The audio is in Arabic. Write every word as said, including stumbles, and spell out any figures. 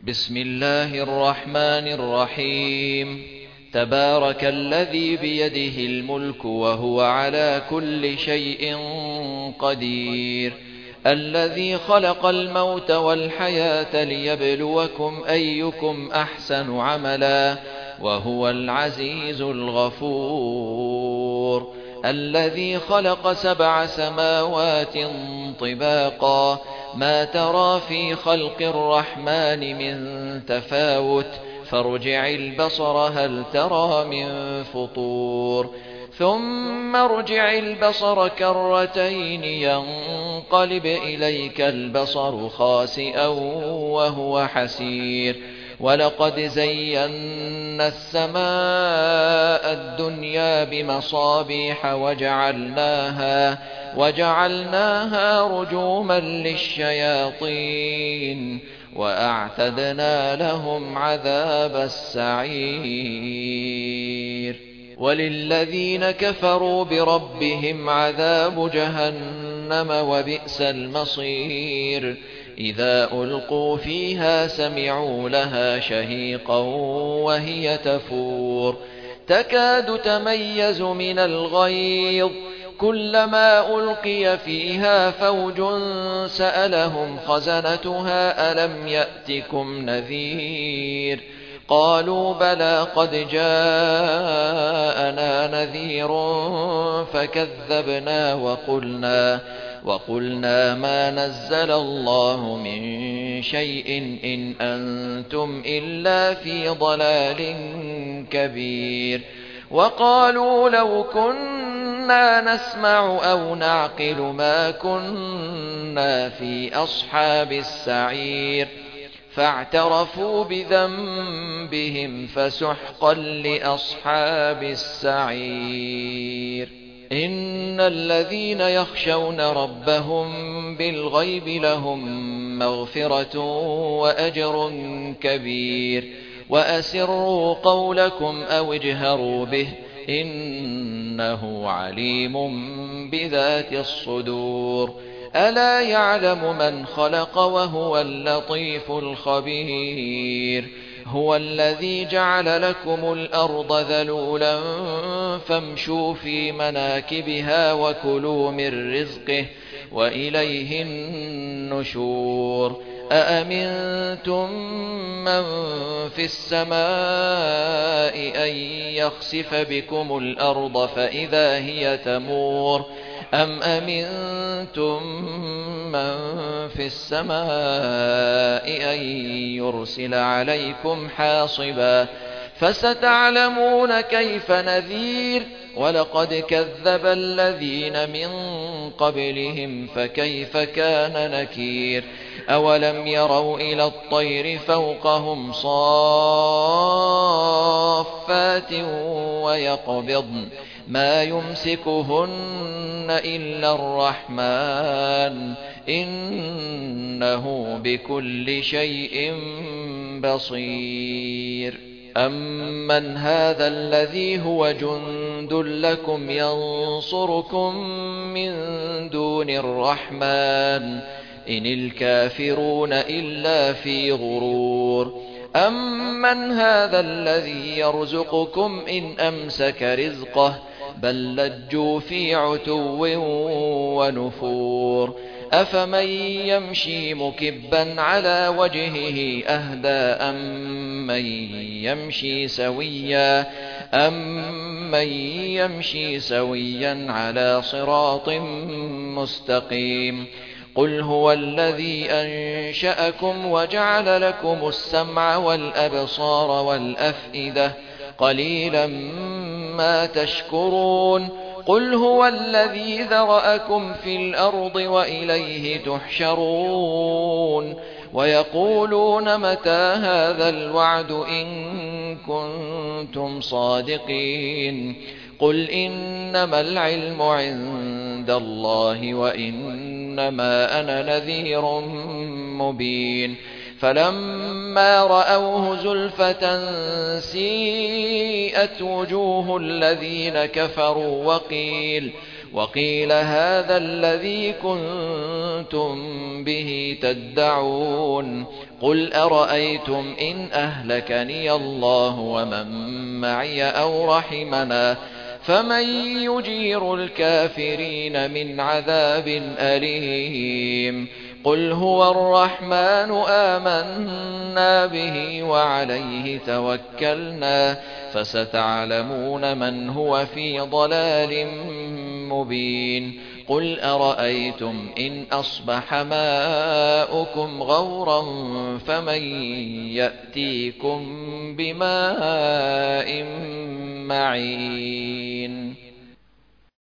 بسم الله الرحمن الرحيم. تبارك الذي بيده الملك وهو على كل شيء قدير، الذي خلق الموت والحياة ليبلوكم أيكم أحسن عملا، وهو العزيز الغفور، الذي خلق سبع سماوات طباقا، ما ترى في خلق الرحمن من تفاوت، فارجع البصر هل ترى من فطور، ثم ارجع البصر كرتين ينقلب إليك البصر خاسئا وهو حسير، ولقد زينا السماء الدنيا بمصابيح وجعلناها, وجعلناها رجوما للشياطين، وأعتدنا لهم عذاب السعير. وللذين كفروا بربهم عذاب جهنم وبئس المصير. إذا ألقوا فيها سمعوا لها شهيقا وهي تفور، تكاد تميز من الغيظ، كلما ألقي فيها فوج سألهم خزنتها ألم يأتكم نذير، قالوا بلى قد جاءنا نذير فكذبنا وقلنا وقلنا ما نزل الله من شيء إن أنتم إلا في ضلال كبير. وقالوا لو كنا نسمع أو نعقل ما كنا في أصحاب السعير، فاعترفوا بذنبهم فسحقا لأصحاب السعير. إن الذين يخشون ربهم بالغيب لهم مغفرة وأجر كبير. وأسروا قولكم أو اجهروا به إنه عليم بذات الصدور. ألا يعلم من خلق وهو اللطيف الخبير. هو الذي جعل لكم الأرض ذلولا فامشوا في مناكبها وكلوا من رزقه وإليه النشور. أأمنتم من في السماء أن يخسف بكم الأرض فإذا هي تمور، أم أمنتم من في السماء أن يرسل عليكم حاصبا، فستعلمون كيف نذير. ولقد كذب الذين من قبلهم فكيف كان نكير. أولم يروا إلى الطير فوقهم صافات ويقبضن ما يمسكهن إلا الرحمن إنه بكل شيء بصير. أمن هذا الذي هو جند لكم ينصركم من دون الرحمن إن الكافرون إلا في غرور. أمن هذا الذي يرزقكم إن أمسك رزقه بل لجوا في عتو ونفور. أفمن يمشي مكبا على وجهه أهدى أمن يمشي سويا أمن يمشي سويا على صراط مستقيم. قل هو الذي أنشأكم وجعل لكم السمع والأبصار والأفئدة قليلا ما تشكرون. قل هو الذي ذرأكم في الأرض وإليه تحشرون. ويقولون متى هذا الوعد إن كنتم صادقين. قل إنما العلم عند الله وإنما أنا نذير مبين. فلما رأوه زلفة سيئت وجوه الذين كفروا وقيل وقيل هذا الذي كنتم به تدعون. قل أرأيتم إن أهلكني الله ومن معي أو رحمنا فمن يجير الكافرين من عذاب أليم قل هو الرحمن آمنا به وعليه توكلنا فستعلمون من هو في ضلال مبين قل أرأيتم إن أصبح ماؤكم غورا فمن يأتيكم بماء معين